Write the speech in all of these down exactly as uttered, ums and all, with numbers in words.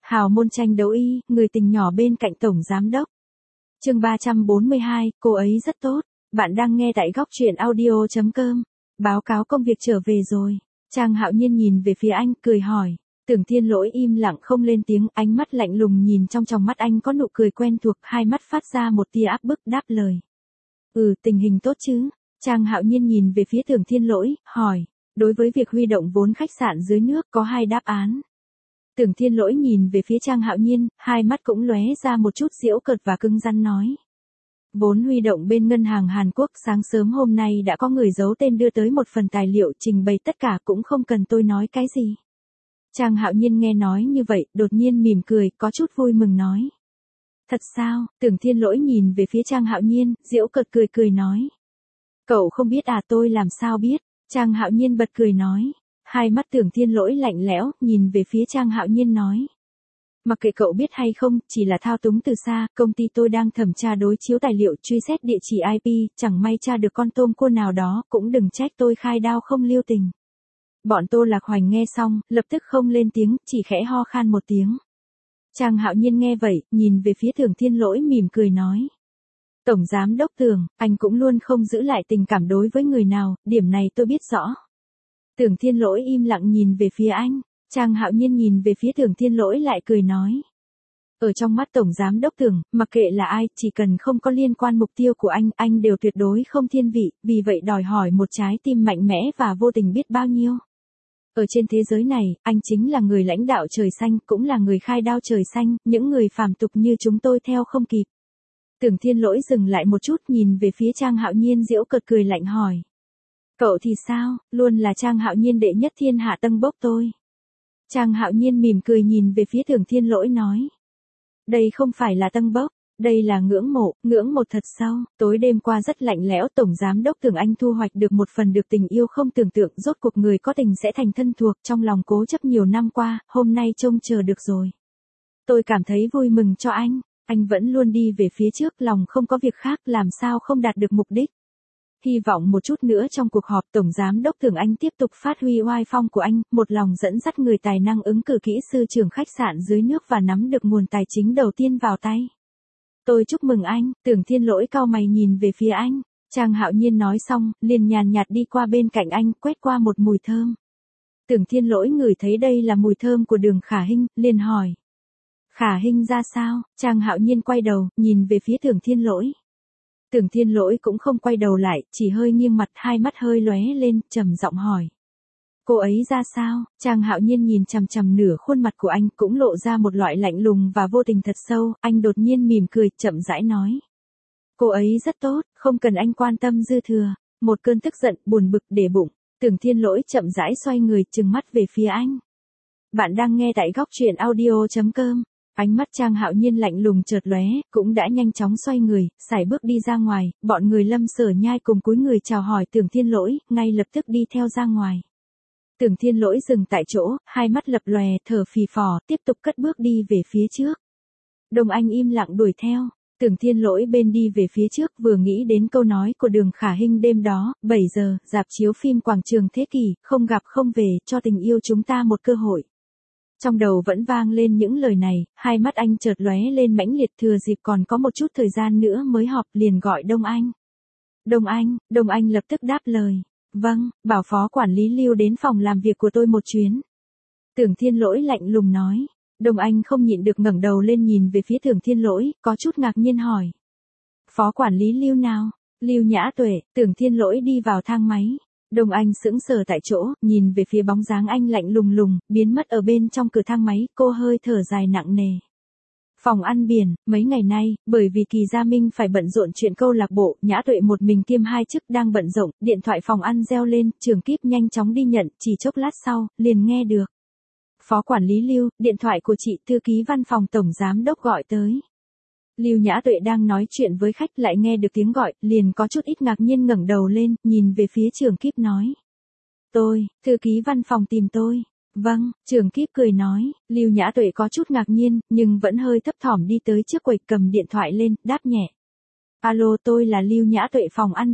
Hào môn tranh đấu y, người tình nhỏ bên cạnh tổng giám đốc. Chương ba trăm bốn mươi hai, cô ấy rất tốt. Bạn đang nghe tại góc truyện audio chấm com. Báo cáo công việc trở về rồi. Trang Hạo Nhiên nhìn về phía anh, cười hỏi. Tưởng Thiên Lỗi im lặng không lên tiếng, ánh mắt lạnh lùng nhìn trong tròng mắt anh có nụ cười quen thuộc, hai mắt phát ra một tia áp bức đáp lời. Ừ, tình hình tốt chứ? Trang Hạo Nhiên nhìn về phía Tưởng Thiên Lỗi, hỏi. Đối với việc huy động vốn khách sạn dưới nước có hai đáp án. Tưởng Thiên Lỗi nhìn về phía Trang Hạo Nhiên, hai mắt cũng lóe ra một chút giễu cợt và cứng rắn nói. Vốn huy động bên ngân hàng Hàn Quốc sáng sớm hôm nay đã có người giấu tên đưa tới một phần tài liệu trình bày tất cả cũng không cần tôi nói cái gì. Trang Hạo Nhiên nghe nói như vậy, đột nhiên mỉm cười, có chút vui mừng nói. Thật sao? Tưởng Thiên Lỗi nhìn về phía Trang Hạo Nhiên, giễu cợt cười cười nói. Cậu không biết à, tôi làm sao biết? Trang Hạo Nhiên bật cười nói. Hai mắt Tưởng Thiên Lỗi lạnh lẽo, nhìn về phía Trang Hạo Nhiên nói. Mặc kệ cậu biết hay không, chỉ là thao túng từ xa, công ty tôi đang thẩm tra đối chiếu tài liệu truy xét địa chỉ i pê, chẳng may tra được con tôm cua nào đó, cũng đừng trách tôi khai đao không lưu tình. Bọn Tô Lạc Hoành nghe xong, lập tức không lên tiếng, chỉ khẽ ho khan một tiếng. Trang Hạo Nhiên nghe vậy, nhìn về phía Tưởng Thiên Lỗi mỉm cười nói. Tổng Giám Đốc Tưởng, anh cũng luôn không giữ lại tình cảm đối với người nào, điểm này tôi biết rõ. Tưởng Thiên Lỗi im lặng nhìn về phía anh, Trang Hạo Nhiên nhìn về phía Tưởng Thiên Lỗi lại cười nói. Ở trong mắt Tổng Giám Đốc Tưởng, mặc kệ là ai, chỉ cần không có liên quan mục tiêu của anh, anh đều tuyệt đối không thiên vị, vì vậy đòi hỏi một trái tim mạnh mẽ và vô tình biết bao nhiêu. Ở trên thế giới này, anh chính là người lãnh đạo trời xanh, cũng là người khai đao trời xanh, những người phàm tục như chúng tôi theo không kịp. Tưởng Thiên Lỗi dừng lại một chút nhìn về phía Trang Hạo Nhiên giễu cợt cười lạnh hỏi. Cậu thì sao, luôn là Trang Hạo Nhiên đệ nhất thiên hạ tâng bốc tôi. Trang Hạo Nhiên mỉm cười nhìn về phía Tưởng Thiên Lỗi nói. Đây không phải là tâng bốc, đây là ngưỡng mộ, ngưỡng một thật sâu. Tối đêm qua rất lạnh lẽo, Tổng Giám Đốc Tưởng anh thu hoạch được một phần được tình yêu không tưởng tượng, rốt cuộc người có tình sẽ thành thân thuộc, trong lòng cố chấp nhiều năm qua, hôm nay trông chờ được rồi. Tôi cảm thấy vui mừng cho anh, anh vẫn luôn đi về phía trước, lòng không có việc khác, làm sao không đạt được mục đích. Hy vọng một chút nữa trong cuộc họp Tổng Giám Đốc Tưởng anh tiếp tục phát huy oai phong của anh, một lòng dẫn dắt người tài năng ứng cử kỹ sư trưởng khách sạn dưới nước và nắm được nguồn tài chính đầu tiên vào tay. Tôi chúc mừng anh. Tưởng Thiên Lỗi cau mày nhìn về phía anh. Trang Hạo Nhiên nói xong, liền nhàn nhạt đi qua bên cạnh anh, quét qua một mùi thơm. Tưởng Thiên Lỗi ngửi thấy đây là mùi thơm của Đường Khả Hinh, liền hỏi. Khả Hinh ra sao? Trang Hạo Nhiên quay đầu, nhìn về phía Tưởng Thiên Lỗi. Tưởng Thiên Lỗi cũng không quay đầu lại, chỉ hơi nghiêng mặt, hai mắt hơi lóe lên, trầm giọng hỏi. Cô ấy ra sao? Trang Hạo Nhiên nhìn chằm chằm nửa khuôn mặt của anh, cũng lộ ra một loại lạnh lùng và vô tình thật sâu, anh đột nhiên mỉm cười, chậm rãi nói. Cô ấy rất tốt, không cần anh quan tâm dư thừa. Một cơn tức giận, buồn bực để bụng. Tưởng Thiên Lỗi chậm rãi xoay người, trừng mắt về phía anh. Bạn đang nghe tại góc truyện audio chấm com. Ánh mắt Trang Hạo Nhiên lạnh lùng chợt lóe, cũng đã nhanh chóng xoay người, sải bước đi ra ngoài, bọn người Lâm Sở Nhai cùng cúi người chào hỏi Tưởng Thiên Lỗi, ngay lập tức đi theo ra ngoài. Tưởng Thiên Lỗi dừng tại chỗ, hai mắt lập lòe, thở phì phò, tiếp tục cất bước đi về phía trước. Đồng Anh im lặng đuổi theo, Tưởng Thiên Lỗi bên đi về phía trước vừa nghĩ đến câu nói của Đường Khả Hinh đêm đó, bảy giờ, rạp chiếu phim quảng trường Thế Kỷ, không gặp không về, cho tình yêu chúng ta một cơ hội. Trong đầu vẫn vang lên những lời này, hai mắt anh chợt lóe lên mãnh liệt, thừa dịp còn có một chút thời gian nữa mới họp, liền gọi Đông Anh. Đông Anh, Đông Anh lập tức đáp lời. Vâng, bảo phó quản lý Lưu đến phòng làm việc của tôi một chuyến. Tưởng Thiên Lỗi lạnh lùng nói. Đông Anh không nhịn được ngẩng đầu lên nhìn về phía Tưởng Thiên Lỗi, có chút ngạc nhiên hỏi. Phó quản lý Lưu nào? Lưu Nhã Tuệ. Tưởng Thiên Lỗi đi vào thang máy. Đông Anh sững sờ tại chỗ, nhìn về phía bóng dáng anh lạnh lùng lùng, biến mất ở bên trong cửa thang máy, cô hơi thở dài nặng nề. Phòng ăn biển, mấy ngày nay, bởi vì Kỳ Gia Minh phải bận rộn chuyện câu lạc bộ, Nhã Tuệ một mình kiêm hai chức đang bận rộn, điện thoại phòng ăn reo lên, Trường Kíp nhanh chóng đi nhận, chỉ chốc lát sau, liền nghe được. Phó quản lý Lưu, điện thoại của chị, thư ký văn phòng tổng giám đốc gọi tới. Lưu Nhã Tuệ đang nói chuyện với khách lại nghe được tiếng gọi, liền có chút ít ngạc nhiên ngẩng đầu lên, nhìn về phía Trường Kíp nói. Tôi, thư ký văn phòng tìm tôi. Vâng, Trường Kíp cười nói, Lưu Nhã Tuệ có chút ngạc nhiên, nhưng vẫn hơi thấp thỏm đi tới trước quầy cầm điện thoại lên, đáp nhẹ. Alo, tôi là Lưu Nhã Tuệ phòng ăn biển.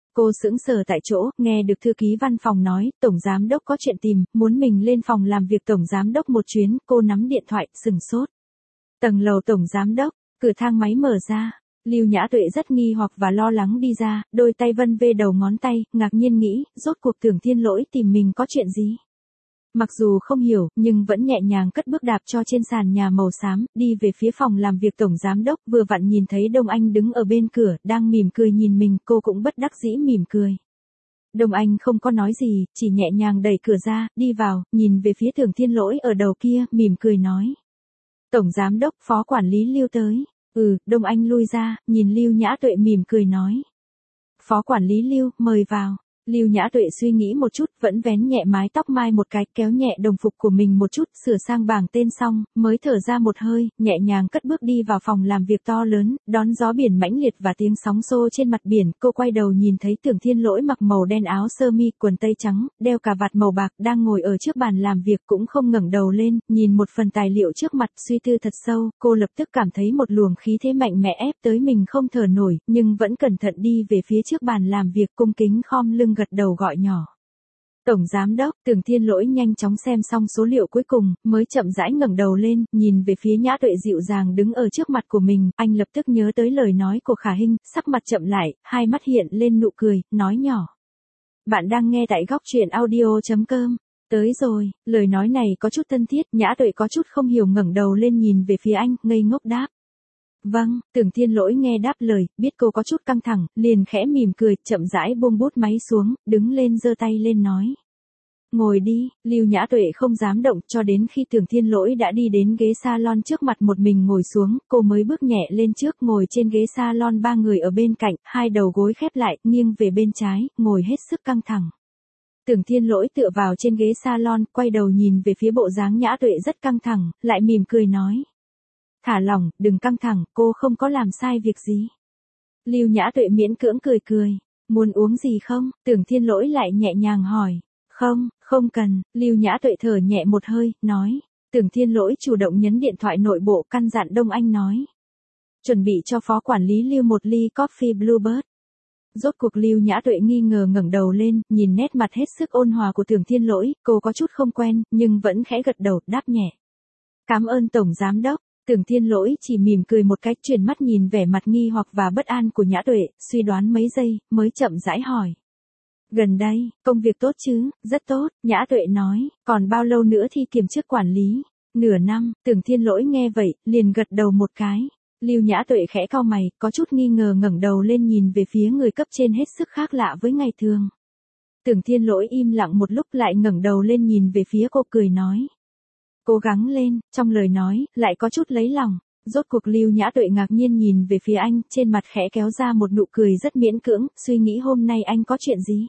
Cô sững sờ tại chỗ, nghe được thư ký văn phòng nói, tổng giám đốc có chuyện tìm, muốn mình lên phòng làm việc tổng giám đốc một chuyến, cô nắm điện thoại, sừng sốt. Tầng lầu tổng giám đốc, cửa thang máy mở ra. Lưu Nhã Tuệ rất nghi hoặc và lo lắng đi ra, đôi tay vân vê đầu ngón tay, ngạc nhiên nghĩ, rốt cuộc Tưởng Thiên Lỗi tìm mình có chuyện gì? Mặc dù không hiểu, nhưng vẫn nhẹ nhàng cất bước đạp cho trên sàn nhà màu xám, đi về phía phòng làm việc tổng giám đốc, vừa vặn nhìn thấy Đông Anh đứng ở bên cửa, đang mỉm cười nhìn mình, cô cũng bất đắc dĩ mỉm cười. Đông Anh không có nói gì, chỉ nhẹ nhàng đẩy cửa ra, đi vào, nhìn về phía Tưởng Thiên Lỗi ở đầu kia, mỉm cười nói. Tổng giám đốc, phó quản lý Lưu tới. Ừ, Đông Anh lui ra, nhìn Lưu Nhã Tuệ mỉm cười nói. Phó quản lý Lưu, mời vào. Lưu Nhã Tuệ suy nghĩ một chút, vẫn vén nhẹ mái tóc mai một cái, kéo nhẹ đồng phục của mình một chút, sửa sang bảng tên xong, mới thở ra một hơi, nhẹ nhàng cất bước đi vào phòng làm việc to lớn, đón gió biển mãnh liệt và tiếng sóng xô trên mặt biển, cô quay đầu nhìn thấy Tưởng Thiên Lỗi mặc màu đen áo sơ mi, quần tây trắng, đeo cà vạt màu bạc, đang ngồi ở trước bàn làm việc cũng không ngẩng đầu lên, nhìn một phần tài liệu trước mặt, suy tư thật sâu, cô lập tức cảm thấy một luồng khí thế mạnh mẽ ép tới mình không thở nổi, nhưng vẫn cẩn thận đi về phía trước bàn làm việc, cung kính khom lưng gật đầu gọi nhỏ. Tổng giám đốc, Tưởng Thiên Lỗi nhanh chóng xem xong số liệu cuối cùng, mới chậm rãi ngẩng đầu lên, nhìn về phía Nhã Tuệ dịu dàng đứng ở trước mặt của mình, anh lập tức nhớ tới lời nói của Khả Hinh, sắc mặt chậm lại, hai mắt hiện lên nụ cười, nói nhỏ. Bạn đang nghe tại góc truyện audio chấm com. Tới rồi, lời nói này có chút thân thiết, Nhã Tuệ có chút không hiểu ngẩng đầu lên nhìn về phía anh, ngây ngốc đáp. Vâng, Tưởng Thiên Lỗi nghe đáp lời, biết cô có chút căng thẳng, liền khẽ mỉm cười, chậm rãi buông bút máy xuống, đứng lên giơ tay lên nói. Ngồi đi, Lưu Nhã Tuệ không dám động cho đến khi Tưởng Thiên Lỗi đã đi đến ghế salon trước mặt một mình ngồi xuống, cô mới bước nhẹ lên trước ngồi trên ghế salon ba người ở bên cạnh, hai đầu gối khép lại, nghiêng về bên trái, ngồi hết sức căng thẳng. Tưởng Thiên Lỗi tựa vào trên ghế salon, quay đầu nhìn về phía bộ dáng Nhã Tuệ rất căng thẳng, lại mỉm cười nói. Thả lỏng, đừng căng thẳng, cô không có làm sai việc gì. Lưu Nhã Tuệ miễn cưỡng cười cười, muốn uống gì không? Tưởng Thiên Lỗi lại nhẹ nhàng hỏi. Không, không cần, Lưu Nhã Tuệ thở nhẹ một hơi, nói. Tưởng Thiên Lỗi chủ động nhấn điện thoại nội bộ căn dặn Đông Anh nói. Chuẩn bị cho phó quản lý Lưu một ly coffee Bluebird. Rốt cuộc Lưu Nhã Tuệ nghi ngờ ngẩng đầu lên, nhìn nét mặt hết sức ôn hòa của Tưởng Thiên Lỗi, cô có chút không quen, nhưng vẫn khẽ gật đầu, đáp nhẹ. Cảm ơn Tổng Giám Đốc. Tưởng Thiên Lỗi chỉ mỉm cười một cách, chuyển mắt nhìn vẻ mặt nghi hoặc và bất an của Nhã Tuệ, suy đoán mấy giây, mới chậm rãi hỏi. Gần đây, công việc tốt chứ? Rất tốt, Nhã Tuệ nói, còn bao lâu nữa thì kiêm chức quản lý? Nửa năm, Tưởng Thiên Lỗi nghe vậy, liền gật đầu một cái. Lưu Nhã Tuệ khẽ cau mày, có chút nghi ngờ ngẩng đầu lên nhìn về phía người cấp trên hết sức khác lạ với ngày thường. Tưởng Thiên Lỗi im lặng một lúc lại ngẩng đầu lên nhìn về phía cô cười nói. Cố gắng lên, trong lời nói, lại có chút lấy lòng. Rốt cuộc Lưu Nhã Tuệ ngạc nhiên nhìn về phía anh, trên mặt khẽ kéo ra một nụ cười rất miễn cưỡng, suy nghĩ hôm nay anh có chuyện gì?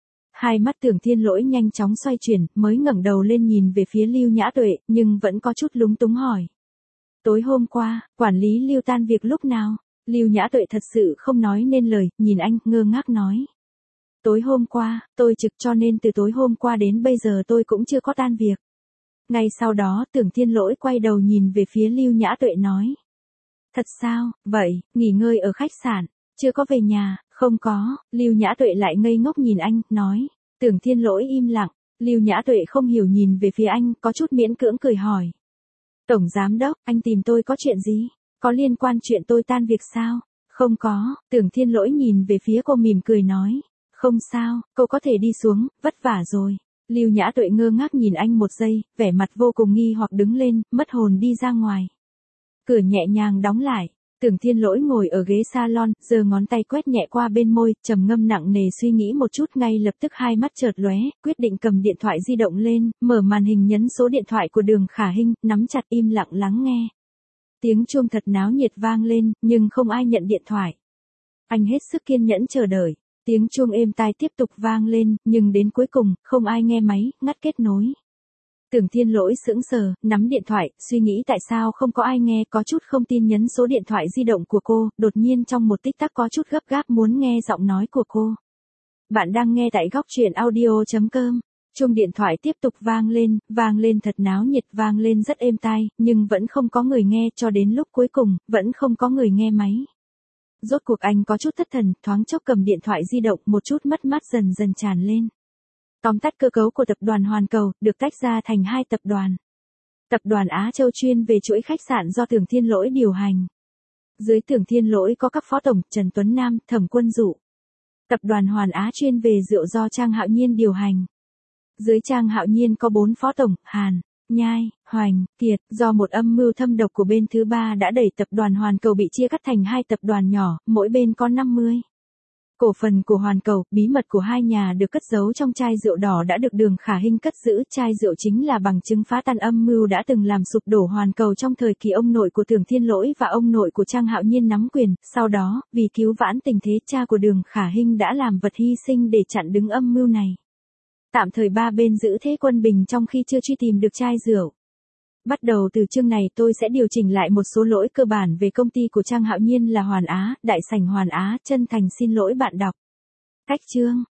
Hai mắt Tưởng Thiên Lỗi nhanh chóng xoay chuyển, mới ngẩng đầu lên nhìn về phía Lưu Nhã Tuệ, nhưng vẫn có chút lúng túng hỏi. Tối hôm qua, quản lý Lưu tan việc lúc nào? Lưu Nhã Tuệ thật sự không nói nên lời, nhìn anh, ngơ ngác nói. Tối hôm qua, tôi trực cho nên từ tối hôm qua đến bây giờ tôi cũng chưa có tan việc. Ngay sau đó, Tưởng Thiên Lỗi quay đầu nhìn về phía Lưu Nhã Tuệ nói. Thật sao, vậy, nghỉ ngơi ở khách sạn, chưa có về nhà, không có, Lưu Nhã Tuệ lại ngây ngốc nhìn anh, nói. Tưởng Thiên Lỗi im lặng, Lưu Nhã Tuệ không hiểu nhìn về phía anh, có chút miễn cưỡng cười hỏi. Tổng Giám Đốc, anh tìm tôi có chuyện gì? Có liên quan chuyện tôi tan việc sao? Không có, Tưởng Thiên Lỗi nhìn về phía cô mỉm cười nói. Không sao, cô có thể đi xuống, vất vả rồi. Lưu Nhã Tuệ ngơ ngác nhìn anh một giây, vẻ mặt vô cùng nghi hoặc đứng lên, mất hồn đi ra ngoài. Cửa nhẹ nhàng đóng lại, Tưởng Thiên Lỗi ngồi ở ghế salon, giơ ngón tay quét nhẹ qua bên môi, trầm ngâm nặng nề suy nghĩ một chút, ngay lập tức hai mắt chợt lóe, quyết định cầm điện thoại di động lên, mở màn hình nhấn số điện thoại của Đường Khả Hinh, nắm chặt im lặng lắng nghe. Tiếng chuông thật náo nhiệt vang lên, nhưng không ai nhận điện thoại. Anh hết sức kiên nhẫn chờ đợi. Tiếng chuông êm tai tiếp tục vang lên, nhưng đến cuối cùng, không ai nghe máy, ngắt kết nối. Tưởng Thiên Lỗi sững sờ, nắm điện thoại, suy nghĩ tại sao không có ai nghe, có chút không tin nhấn số điện thoại di động của cô, đột nhiên trong một tích tắc có chút gấp gáp muốn nghe giọng nói của cô. Bạn đang nghe tại góc truyện audio chấm com. Chuông điện thoại tiếp tục vang lên, vang lên thật náo nhiệt, vang lên rất êm tai, nhưng vẫn không có người nghe cho đến lúc cuối cùng, vẫn không có người nghe máy. Rốt cuộc anh có chút thất thần, thoáng chốc cầm điện thoại di động, một chút mất mát dần dần tràn lên. Tóm tắt cơ cấu của tập đoàn Hoàn Cầu, được tách ra thành hai tập đoàn. Tập đoàn Á Châu chuyên về chuỗi khách sạn do Tưởng Thiên Lỗi điều hành. Dưới Tưởng Thiên Lỗi có các phó tổng Trần Tuấn Nam, Thẩm Quân Dụ. Tập đoàn Hoàn Á chuyên về rượu do Trang Hạo Nhiên điều hành. Dưới Trang Hạo Nhiên có bốn phó tổng, Hàn, Nhai, Hoành, Kiệt, do một âm mưu thâm độc của bên thứ ba đã đẩy tập đoàn Hoàn Cầu bị chia cắt thành hai tập đoàn nhỏ, mỗi bên có năm mươi. Cổ phần của Hoàn Cầu, bí mật của hai nhà được cất giấu trong chai rượu đỏ đã được Đường Khả Hinh cất giữ. Chai rượu chính là bằng chứng phá tan âm mưu đã từng làm sụp đổ Hoàn Cầu trong thời kỳ ông nội của Tưởng Thiên Lỗi và ông nội của Trang Hạo Nhiên nắm quyền. Sau đó, vì cứu vãn tình thế, cha của Đường Khả Hinh đã làm vật hy sinh để chặn đứng âm mưu này. Tạm thời ba bên giữ thế quân bình trong khi chưa truy tìm được chai rượu. Bắt đầu từ chương này tôi sẽ điều chỉnh lại một số lỗi cơ bản về công ty của Trang Hạo Nhiên là Hoàn Á, Đại sảnh Hoàn Á, chân thành xin lỗi bạn đọc. Cách chương